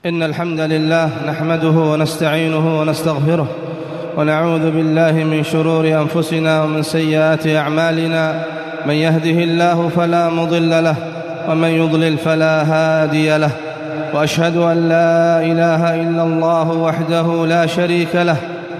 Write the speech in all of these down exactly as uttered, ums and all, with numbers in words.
إن الحمد لله نحمده ونستعينه ونستغفره ونعوذ بالله من شرور أنفسنا ومن سيئات أعمالنا. من يهده الله فلا مضل له ومن يضلل فلا هادي له، وأشهد أن لا إله إلا الله وحده لا شريك له،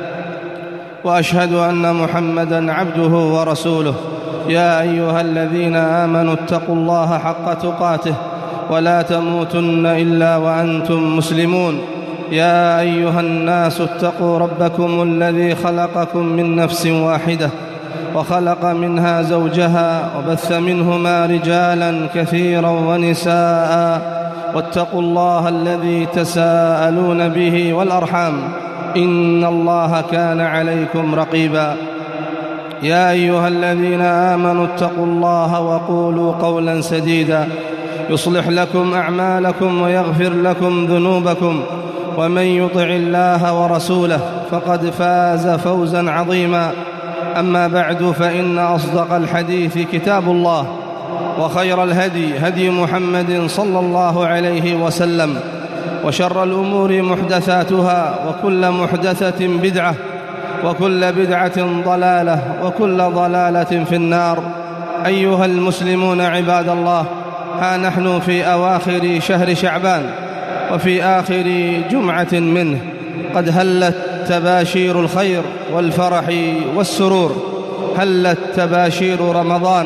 وأشهد أن محمدًا عبده ورسوله. يا أيها الذين آمنوا اتقوا الله حق تقاته ولا تموتن إلا وأنتم مسلمون. يا أيها الناس اتقوا ربكم الذي خلقكم من نفس واحدة وخلق منها زوجها وبث منهما رجالا كثيرا ونساء، واتقوا الله الذي تساءلون به والأرحام، إن الله كان عليكم رقيبا. يا أيها الذين آمنوا اتقوا الله وقولوا قولا سديدا يصلح لكم أعمالكم ويغفر لكم ذنوبكم، ومن يطع الله ورسوله فقد فاز فوزا عظيما. أما بعد، فإن أصدق الحديث كتاب الله، وخير الهدي هدي محمد صلى الله عليه وسلم، وشر الأمور محدثاتها، وكل محدثة بدعة، وكل بدعة ضلالة، وكل ضلالة في النار. أيها المسلمون عباد الله، ها نحن في أواخر شهر شعبان وفي آخر جمعة منه، قد هلت تباشير الخير والفرح والسرور، هلت تباشير رمضان،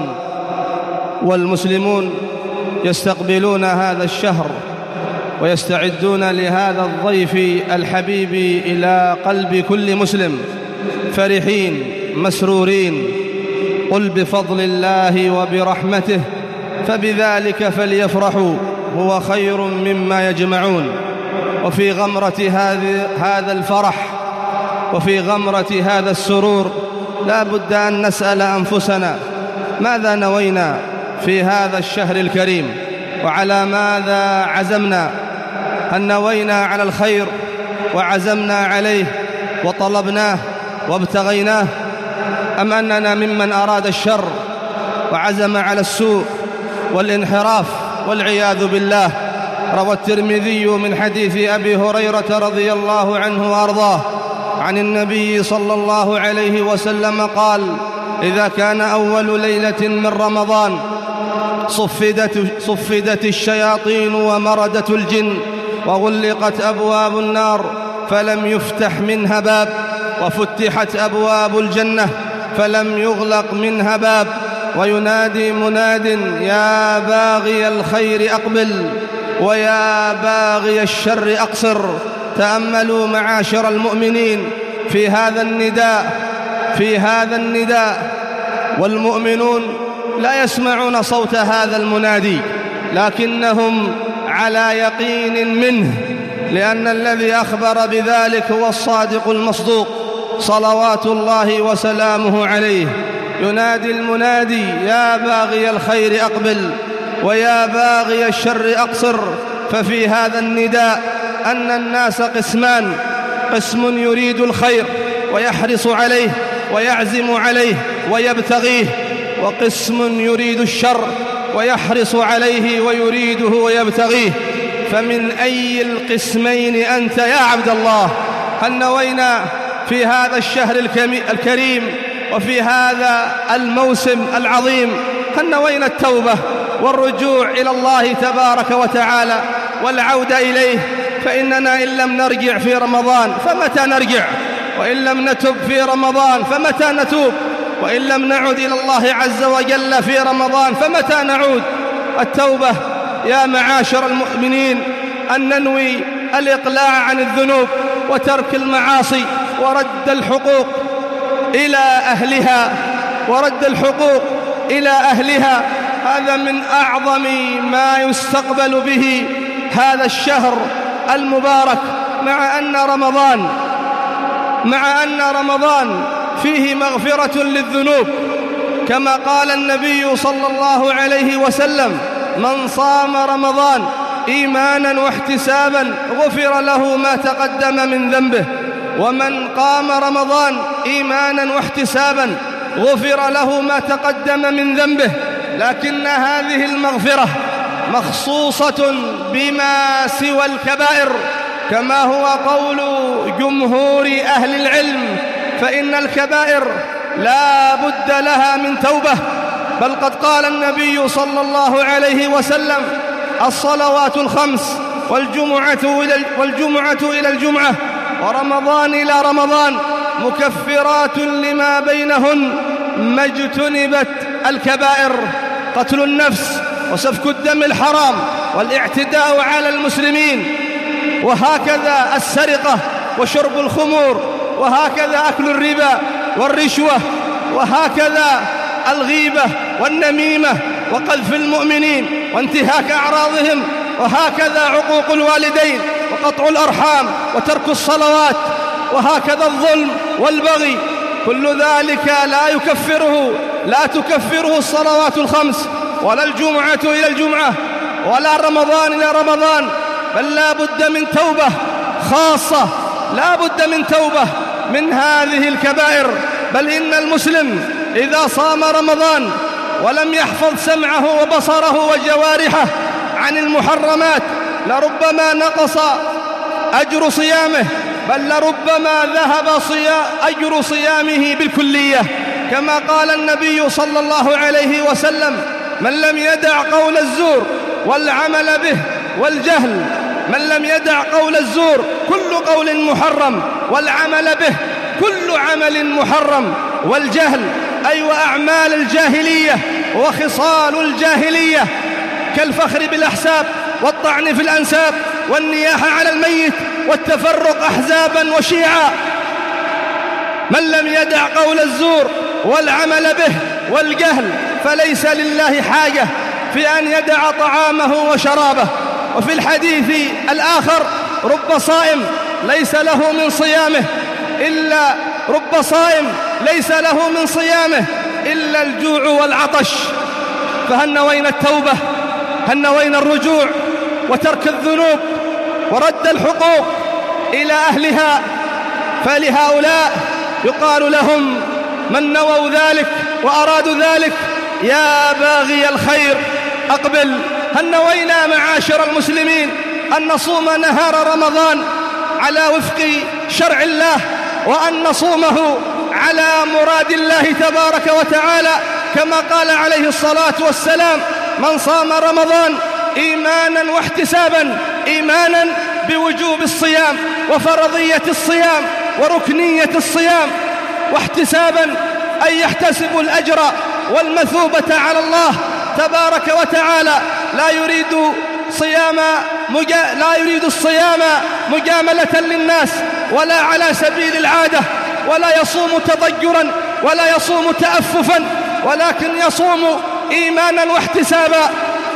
والمسلمون يستقبلون هذا الشهر ويستعدون لهذا الضيف الحبيب إلى قلب كل مسلم، فرحين مسرورين. قل بفضل الله وبرحمته فبذلك فليفرحوا هو خير مما يجمعون. وفي غمرة هذا الفرح وفي غمرة هذا السرور لا بد أن نسأل أنفسنا ماذا نوينا في هذا الشهر الكريم، وعلى ماذا عزمنا؟ هل نوينا على الخير وعزمنا عليه وطلبناه وابتغيناه، أم أننا ممن أراد الشر وعزم على السوء والانحراف والعياذ بالله؟ روى الترمذي من حديث أبي هريرة رضي الله عنه وأرضاه عن النبي صلى الله عليه وسلم قال: إذا كان أول ليلة من رمضان صفدت, صفدت الشياطين ومردت الجن وغلقت أبواب النار فلم يفتح منها باب، وفتحت أبواب الجنة فلم يغلق منها باب، وينادي مناد: يا باغي الخير أقبل ويا باغي الشر أقصر. تأملوا معاشر المؤمنين في هذا النداء في هذا النداء والمؤمنون لا يسمعون صوت هذا المنادي، لكنهم على يقين منه، لأن الذي أخبر بذلك هو الصادق المصدوق صلوات الله وسلامه عليه. ينادي المنادي: يا باغي الخير أقبل ويا باغي الشر أقصر. ففي هذا النداء أن الناس قسمان: قسم يريد الخير ويحرص عليه ويعزم عليه ويبتغيه، وقسم يريد الشر ويحرص عليه ويريده ويبتغيه. فمن أي القسمين أنت يا عبد الله؟ هل نوينا في هذا الشهر الكريم وفي هذا الموسم العظيم، هل نوينا التوبة والرجوع إلى الله تبارك وتعالى والعودة إليه؟ فإننا إن لم نرجع في رمضان فمتى نرجع؟ وإن لم نتب في رمضان فمتى نتوب؟ وإن لم نعد إلى الله عز وجل في رمضان فمتى نعود؟ التوبة يا معاشر المؤمنين أن ننوي الإقلاع عن الذنوب وترك المعاصي ورد الحقوق إلى أهلها ورد الحقوق إلى أهلها. هذا من أعظم ما يستقبل به هذا الشهر المبارك، مع أن رمضان مع أن رمضان فيه مغفرة للذنوب، كما قال النبي صلى الله عليه وسلم: من صام رمضان إيمانا واحتسابا غفر له ما تقدم من ذنبه، ومن قام رمضان إيمانا واحتسابا غفر له ما تقدم من ذنبه. لكن هذه المغفرة مخصوصة بما سوى الكبائر، كما هو قول جمهور أهل العلم، فإن الكبائر لا بد لها من توبة. بل قد قال النبي صلى الله عليه وسلم: الصلوات الخمس والجمعة إلى والجمعة إلى الجمعة ورمضان إلى رمضان مكفرات لما بينهن ما اجتنبت الكبائر. قتل النفس وسفك الدم الحرام والاعتداء على المسلمين، وهكذا السرقة وشرب الخمور، وهكذا أكل الربا والرشوة، وهكذا الغيبة والنميمة وقذف المؤمنين وانتهاك أعراضهم، وهكذا عقوق الوالدين وقطع الأرحام وترك الصلوات، وهكذا الظلم والبغي. كل ذلك لا يكفره لا تكفره الصلوات الخمس ولا الجمعة إلى الجمعة ولا رمضان إلى رمضان، بل لا بد من توبة خاصة، لا بد من توبة من هذه الكبائر. بل إن المسلم إذا صام رمضان ولم يحفظ سمعه وبصره وجوارحه عن المحرمات لربما نقص أجر صيامه، بل لربما ذهب أجر صيامه بالكلية، كما قال النبي صلى الله عليه وسلم: من لم يدع قول الزور والعمل به والجهل من لم يدع قول الزور كل قول محرم، والعمل به كل عمل محرم، والجهل أي وأعمال الجاهلية وخصال الجاهلية كالفخر بالأحساب والطعن في الأنساب والنياحة على الميت والتفرق أحزابا وشيعا. من لم يدع قول الزور والعمل به والجهل فليس لله حاجة في أن يدع طعامه وشرابه. وفي الحديث الآخر: رب صائم ليس له من صيامه إلا رب صائم ليس له من صيامه إلا الجوع والعطش. فهل نوينا التوبة؟ هل نوينا الرجوع وترك الذنوب ورد الحقوق إلى أهلها؟ فلهؤلاء يقال لهم من نووا ذلك وأرادوا ذلك: يا باغي الخير أقبل. هل نوينا معاشر المسلمين أن نصوم نهار رمضان على وفق شرع الله، وأن نصومه على مراد الله تبارك وتعالى، كما قال عليه الصلاة والسلام: من صام رمضان إيمانا واحتسابا، إيمانا بوجوب الصيام وفرضية الصيام وركنية الصيام، واحتسابا أن يحتسب الأجر والمثوبة على الله تبارك وتعالى. لا يريد صيام مجا... لا يريد الصيام مجاملة للناس ولا على سبيل العادة، ولا يصوم تضجرا ولا يصوم تأففا، ولكن يصوم إيمانا واحتسابا.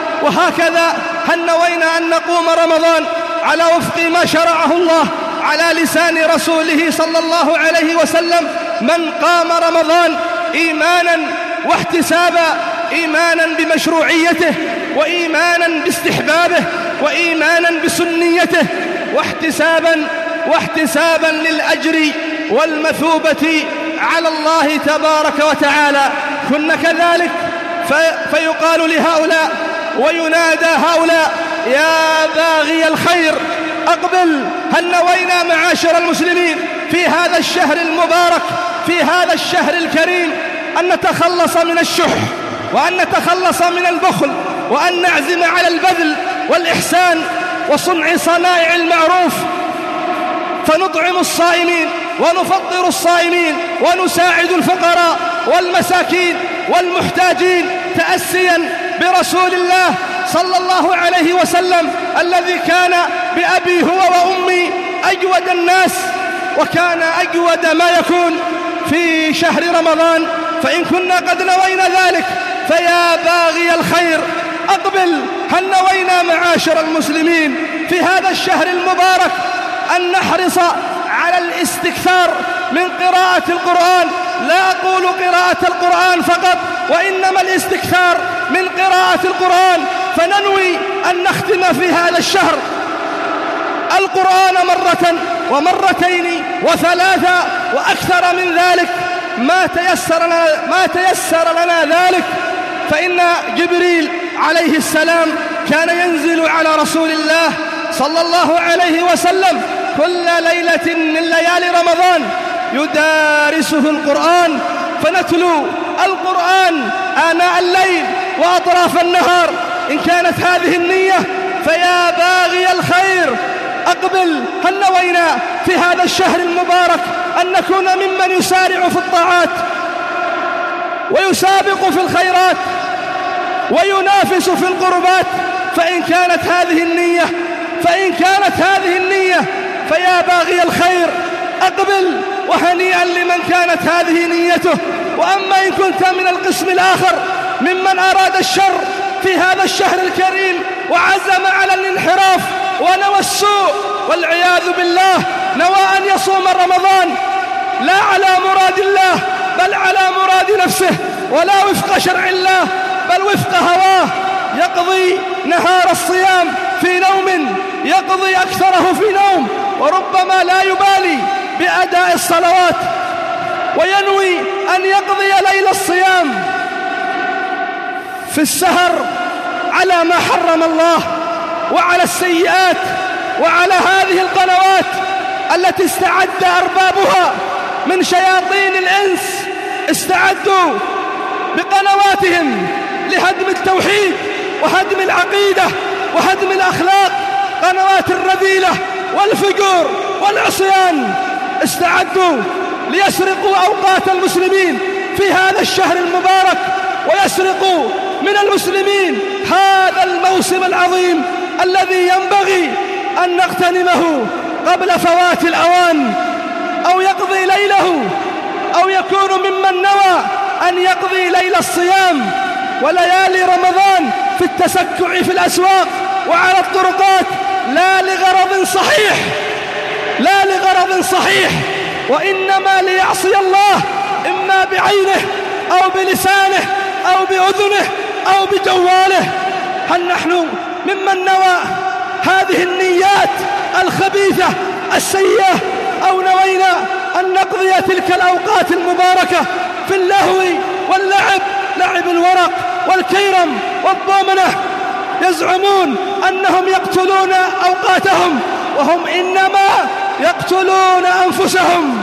وهكذا هل نوينا أن نقوم رمضان على وفق ما شرعه الله على لسان رسوله صلى الله عليه وسلم: من قام رمضان إيمانا واحتسابا، إيمانا بمشروعيته وإيمانا باستحبابه وإيمانا بسنيته واحتسابا واحتسابا للأجر والمثوبة على الله تبارك وتعالى. كنا كذلك في فيقال لهؤلاء وينادى هؤلاء: يا باغي الخير أقبل. هل نوينا معاشر المسلمين في هذا الشهر المبارك، في هذا الشهر الكريم، أن نتخلص من الشح، وأن نتخلص من البخل، وأن نعزم على البذل والإحسان وصنع صنائع المعروف، فنطعم الصائمين ونفطر الصائمين ونساعد الفقراء والمساكين والمحتاجين، تأسيا برسول الله صلى الله عليه وسلم الذي كان بأبي هو وأمي أجود الناس، وكان أجود ما يكون في شهر رمضان. فإن كنا قد نوينا ذلك فيا باغي الخير أقبل. هل نوينا معاشر المسلمين في هذا الشهر المبارك أن نحرص على الاستكثار من قراءة القرآن؟ لا أقول قراءة القرآن فقط، وإنما الاستكثار من قراءة القرآن، فننوي أن نختم في هذا الشهر القرآن مرة ومرتين وثلاثة وأكثر من ذلك ما تيسر لنا, ما تيسر لنا ذلك. فإن جبريل عليه السلام كان ينزل على رسول الله صلى الله عليه وسلم كل ليلة من ليالي رمضان يدارسه القرآن، فنتلو القرآن آناء الليل وأطراف النهار. إن كانت هذه النية فيا باغي الخير أقبل. هل نوينا في هذا الشهر المبارك أن نكون ممن يسارع في الطاعات ويسابق في الخيرات وينافس في القربات؟ فإن كانت هذه النية فإن كانت هذه النية فيا باغي الخير أقبل، وهنيئا لمن كانت هذه نيته. وأما إن كنت من القسم الآخر ممن أراد الشر في هذا الشهر الكريم وعزم على الانحراف ونوى السوء والعياذ بالله، نوى أن يصوم رمضان لا على مراد الله بل على مراد نفسه، ولا وفق شرع الله بل وفق هواه، يقضي نهار الصيام في نوم، يقضي أكثره في نوم، وربما لا يبالي بأداء الصلوات، وينوي أن يقضي ليل الصيام في السهر على ما حرم الله وعلى السيئات وعلى هذه القنوات التي استعد أربابها من شياطين الإنس، استعدوا بقنواتهم لهدم التوحيد وهدم العقيدة وهدم الأخلاق، قنوات الرذيلة والفجور والعصيان، استعدوا ليسرقوا أوقات المسلمين في هذا الشهر المبارك، ويسرقوا من المسلمين هذا الموسم العظيم الذي ينبغي أن نغتنمه قبل فوات الأوان، أو يقضي ليله، أو يكون ممن نوى أن يقضي ليل الصيام وليالي رمضان في التسكع في الأسواق وعلى الطرقات، لا لغرض صحيح لا لغرض صحيح وإنما ليعصي الله، إما بعينه أو بلسانه أو بأذنه أو بجواله. هل نحن ممن نوى هذه النيات الخبيثة السيئة، أو نوينا أن نقضي تلك الأوقات المباركة في اللهو واللعب، لعب الورق والكيرم والضمنة؟ يزعمون أنهم يقتلون أوقاتهم وهم إنما يقتلون أنفسهم.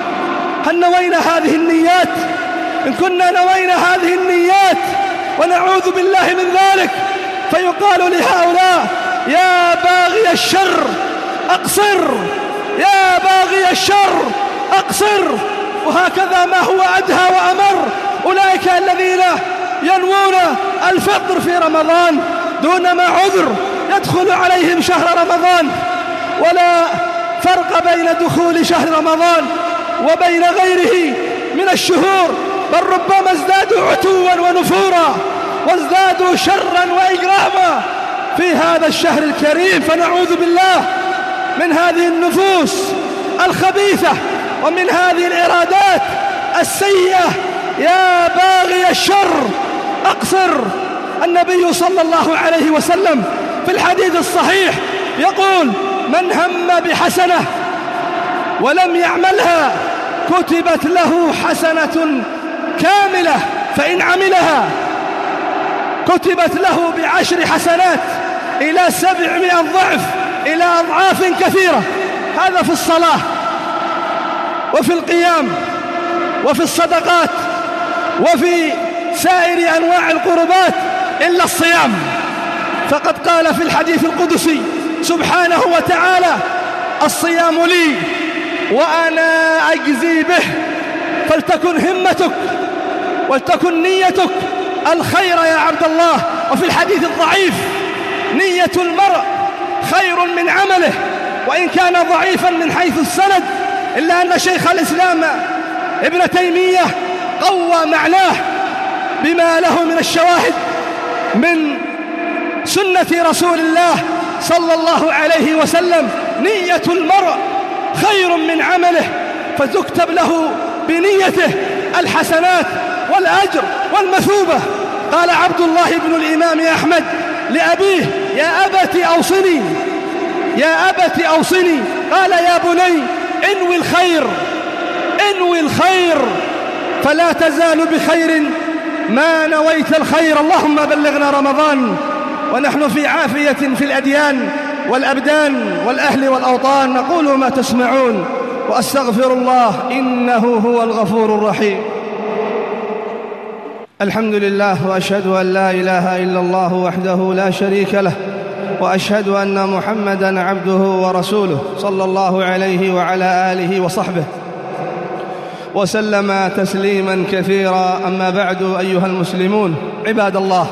هل نوينا هذه النيات؟ إن كنا نوينا هذه النيات ونعوذ بالله من ذلك، فيقال لهؤلاء يا باغي الشر أقصر، يا باغي الشر أقصر. وهكذا ما هو أدهى وأمر أولئك الذين ينوون الفطر في رمضان دون ما عذر يدخل عليهم شهر رمضان، ولا فرق بين دخول شهر رمضان وبين غيره من الشهور، بل ربما ازدادوا عتوا ونفورا وازدادوا شرا وإجراما في هذا الشهر الكريم. فنعوذ بالله من هذه النفوس الخبيثة ومن هذه الإرادات السيئة. يا باغي الشر أقصر. النبي صلى الله عليه وسلم في الحديث الصحيح يقول: من هم بحسنة ولم يعملها كتبت له حسنة كاملة، فإن عملها كتبت له بعشر حسنات إلى سبعمائة ضعف، إلى أضعاف كثيرة. هذا في الصلاة وفي القيام وفي الصدقات وفي سائر أنواع القربات إلا الصيام. فقد قال في الحديث القدسي سبحانه وتعالى: الصيام لي وأنا أجزي به. فلتكن همتك ولتكن نيتك الخير يا عبد الله. وفي الحديث الضعيف: نية المرء خير من عمله، وإن كان ضعيفا من حيث السند، إلا أن شيخ الإسلام ابن تيمية قوى معناه بما له من الشواهد من سنة رسول الله صلى الله عليه وسلم: نية المرء خير من عمله، فتكتب له بنيته الحسنات والأجر والمثوبة. قال عبد الله بن الإمام أحمد لأبيه: يا أبت أوصني يا أبت أوصني قال: يا بني انوي الخير انوي الخير فلا تزال بخير ما نويت الخير. اللهم بلغنا رمضان ونحن في عافية في الأديان والأبدان والأهل والأوطان. نقول ما تسمعون وأستغفر الله إنه هو الغفور الرحيم. الحمد لله، وأشهد أن لا إله إلا الله وحده لا شريك له، وأشهد أن محمدًا عبده ورسوله صلى الله عليه وعلى آله وصحبه وسلم تسليمًا كثيرا. أما بعد، أيها المسلمون عباد الله،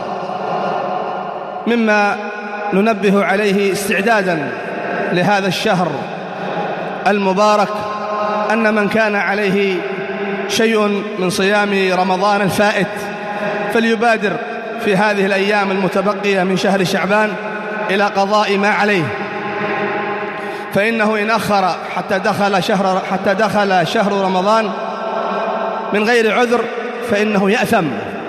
مما ننبه عليه استعدادًا لهذا الشهر المبارك أن من كان عليه شيء من صيام رمضان الفائت فليبادر في هذه الأيام المتبقية من شهر شعبان إلى قضاء ما عليه، فإنه إن أخر حتى دخل شهر حتى دخل شهر رمضان من غير عذر فإنه يأثم،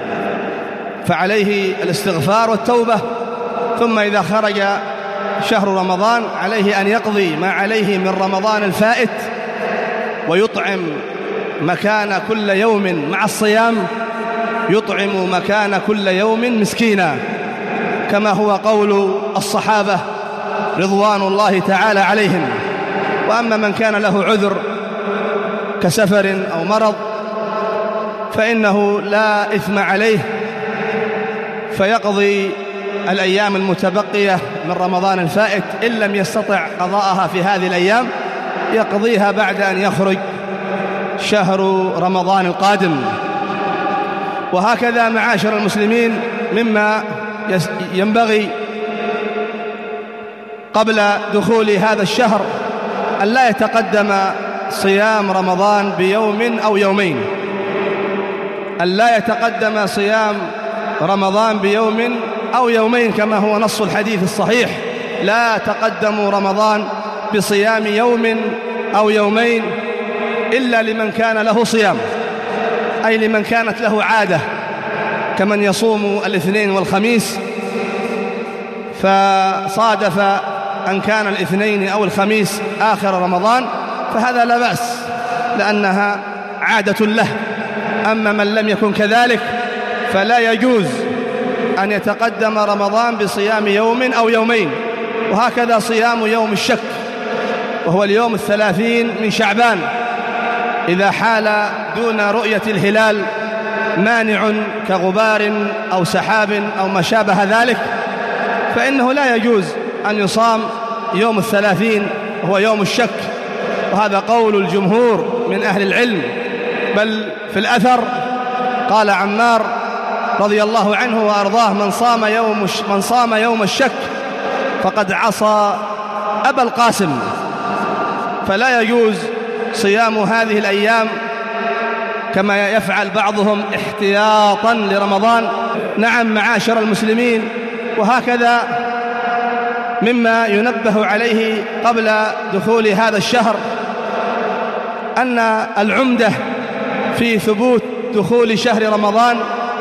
فعليه الاستغفار والتوبة. ثم إذا خرج شهر رمضان عليه أن يقضي ما عليه من رمضان الفائت، ويطعم مكان كل يوم مع الصيام، يطعم مكان كل يوم مسكينا، كما هو قول الصحابة رضوان الله تعالى عليهم. وأما من كان له عذر كسفر أو مرض فإنه لا إثم عليه، فيقضي الأيام المتبقية من رمضان الفائت إن لم يستطع قضاءها في هذه الأيام يقضيها بعد أن يخرج شهر رمضان القادم. وهكذا معاشر المسلمين، مما ينبغي قبل دخول هذا الشهر أن لا يتقدم صيام رمضان بيوم أو يومين، أن لا يتقدم صيام رمضان بيوم أو يومين، كما هو نص الحديث الصحيح: لا تقدموا رمضان بصيام يوم أو يومين إلا لمن كان له صيام، أي لمن كانت له عادة، كمن يصوم الاثنين والخميس فصادف أن كان الاثنين أو الخميس آخر رمضان فهذا لا بأس لأنها عادة له. أما من لم يكن كذلك فلا يجوز أن يتقدم رمضان بصيام يوم أو يومين. وهكذا صيام يوم الشك، وهو اليوم الثلاثين من شعبان، إذا حال دون رؤية الهلال مانع كغبار أو سحاب أو ما شابه ذلك فإنه لا يجوز أن يصام يوم الثلاثين وهو يوم الشك. وهذا قول الجمهور من أهل العلم، بل في الأثر قال عمار رضي الله عنه وأرضاه: من صام يوم من صام يوم الشك فقد عصى أبا القاسم. فلا يجوز صيام هذه الأيام كما يفعل بعضهم احتياطا لرمضان. نعم معاشر المسلمين، وهكذا مما ينبه عليه قبل دخول هذا الشهر أن العمدة في ثبوت دخول شهر رمضان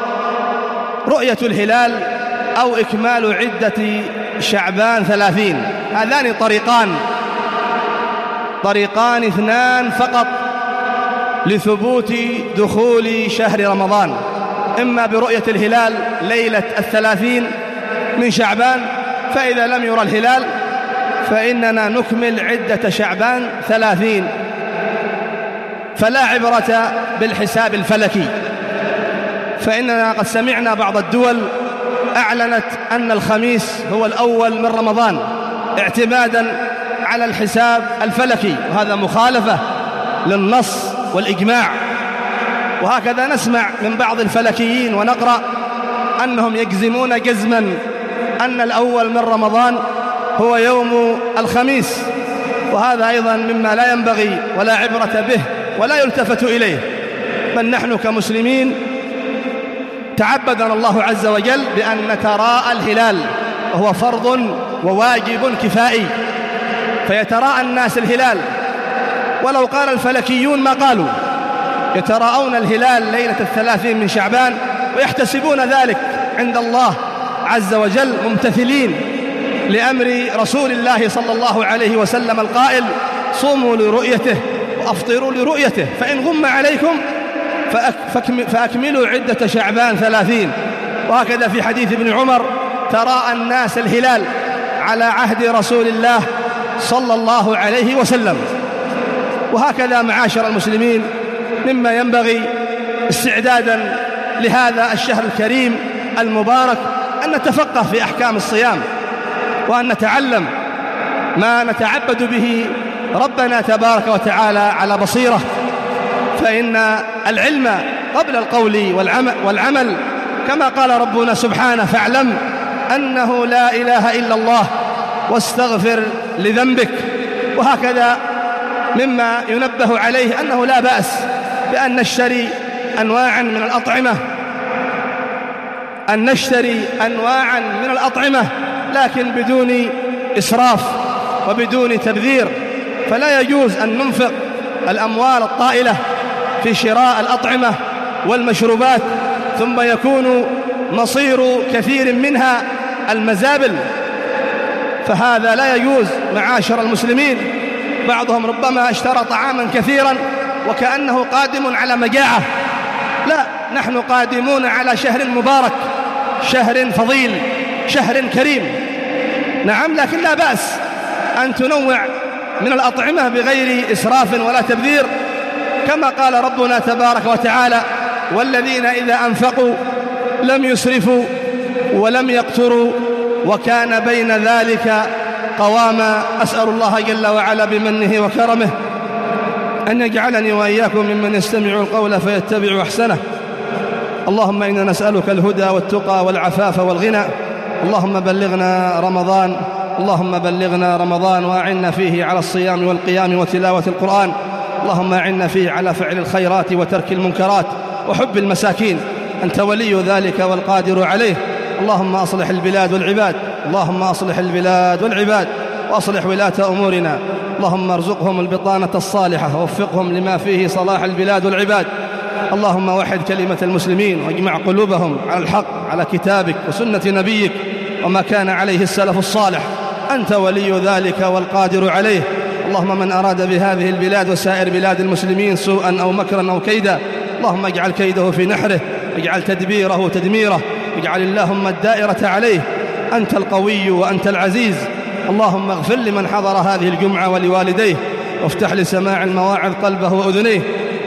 رؤية الهلال أو إكمال عدة شعبان ثلاثين. هذان طريقان طريقان اثنان فقط لثبوت دخول شهر رمضان: إما برؤية الهلال ليلة الثلاثين من شعبان، فإذا لم يرى الهلال فإننا نكمل عدة شعبان ثلاثين، فلا عبرة بالحساب الفلكي. فإننا قد سمعنا بعض الدول أعلنت أن الخميس هو الأول من رمضان اعتمادا على الحساب الفلكي، وهذا مخالفة للنص والإجماع. وهكذا نسمع من بعض الفلكيين ونقرأ أنهم يجزمون جزما أن الأول من رمضان هو يوم الخميس، وهذا أيضا مما لا ينبغي ولا عبرة به ولا يلتفت إليه. بل نحن كمسلمين تعبدنا الله عز وجل بأن نتراءى الهلال، وهو فرض وواجب كفائي، فيتراءى الناس الهلال. ولو قال الفلكيون ما قالوا، يتراءون الهلال ليلة الثلاثين من شعبان ويحتسبون ذلك عند الله عز وجل، ممتثلين لأمر رسول الله صلى الله عليه وسلم القائل: صوموا لرؤيته وأفطروا لرؤيته، فإن غم عليكم فأكملوا عدة شعبان ثلاثين. وهكذا في حديث ابن عمر تراءى الناس الهلال على عهد رسول الله صلى الله عليه وسلم. وهكذا معاشر المسلمين مما ينبغي استعدادا لهذا الشهر الكريم المبارك أن نتفقه في أحكام الصيام، وأن نتعلم ما نتعبد به ربنا تبارك وتعالى على بصيرة، فإن العلم قبل القول والعمل، كما قال ربنا سبحانه: فاعلم أنه لا إله إلا الله واستغفر لذنبك. وهكذا مما ينبه عليه أنه لا بأس بأن نشتري أنواعا من الأطعمة أن نشتري أنواعا من الأطعمة لكن بدون إسراف وبدون تبذير، فلا يجوز أن ننفق الأموال الطائلة في شراء الأطعمة والمشروبات ثم يكون مصير كثير منها المزابل، فهذا لا يجوز معاشر المسلمين. بعضهم ربما اشترى طعاما كثيرا وكأنه قادم على مجاعة، لا، نحن قادمون على شهر مبارك، شهر فضيل، شهر كريم، نعم، لكن لا بأس أن تنوع من الأطعمة بغير إسراف ولا تبذير، كما قال ربنا تبارك وتعالى: والذين إذا أنفقوا لم يسرفوا ولم يقتروا وكان بين ذلك قواما. أسأل الله جل وعلا بمنه وكرمه أن يجعلني وإياكم ممن يستمع القول فيتبع أحسنه. اللهم إنا نسألك الهدى والتقى والعفاف والغنى. اللهم بلغنا رمضان اللهم بلغنا رمضان وأعنا فيه على الصيام والقيام وتلاوة القرآن. اللهم أعنا فيه على فعل الخيرات وترك المنكرات وحب المساكين، أنت ولي ذلك والقادر عليه. اللهم أصلح البلاد والعباد اللهم أصلح البلاد والعباد وأصلح ولاة أمورنا. اللهم ارزقهم البطانة الصالحة ووفقهم لما فيه صلاح البلاد والعباد. اللهم وحد كلمة المسلمين واجمع قلوبهم على الحق، على كتابك وسنة نبيك وما كان عليه السلف الصالح، أنت ولي ذلك والقادر عليه. اللهم من أراد بهذه البلاد وسائر بلاد المسلمين سوءا أو مكرا أو كيدا، اللهم اجعل كيده في نحره، اجعل تدبيره تدميره، اجعل اللهم الدائرة عليه. أنت القوي وأنت العزيز. اللهم اغفر لمن حضر هذه الجمعة ولوالديه، وافتح لسماع المواعظ قلبه وأذنيه،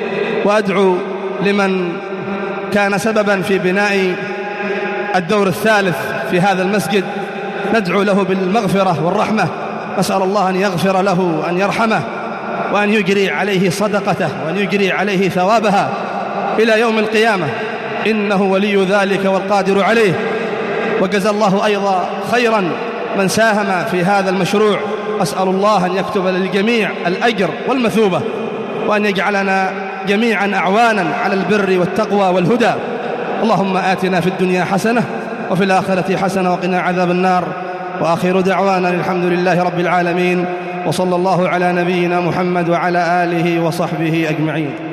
وأدعو لمن كان سببا في بناء الدور الثالث في هذا المسجد، ندعو له بالمغفرة والرحمة، نسأل الله أن يغفر له وأن يرحمه وأن يجري عليه صدقته وأن يجري عليه ثوابها إلى يوم القيامة، إنه ولي ذلك والقادر عليه. وجزى الله أيضا خيرا من ساهم في هذا المشروع، أسأل الله أن يكتب للجميع الأجر والمثوبة، وأن يجعلنا جميعا أعوانا على البر والتقوى والهدى. اللهم آتنا في الدنيا حسنة وفي الآخرة حسنة وقنا عذاب النار. وآخر دعوانا الحمد لله رب العالمين، وصلى الله على نبينا محمد وعلى آله وصحبه أجمعين.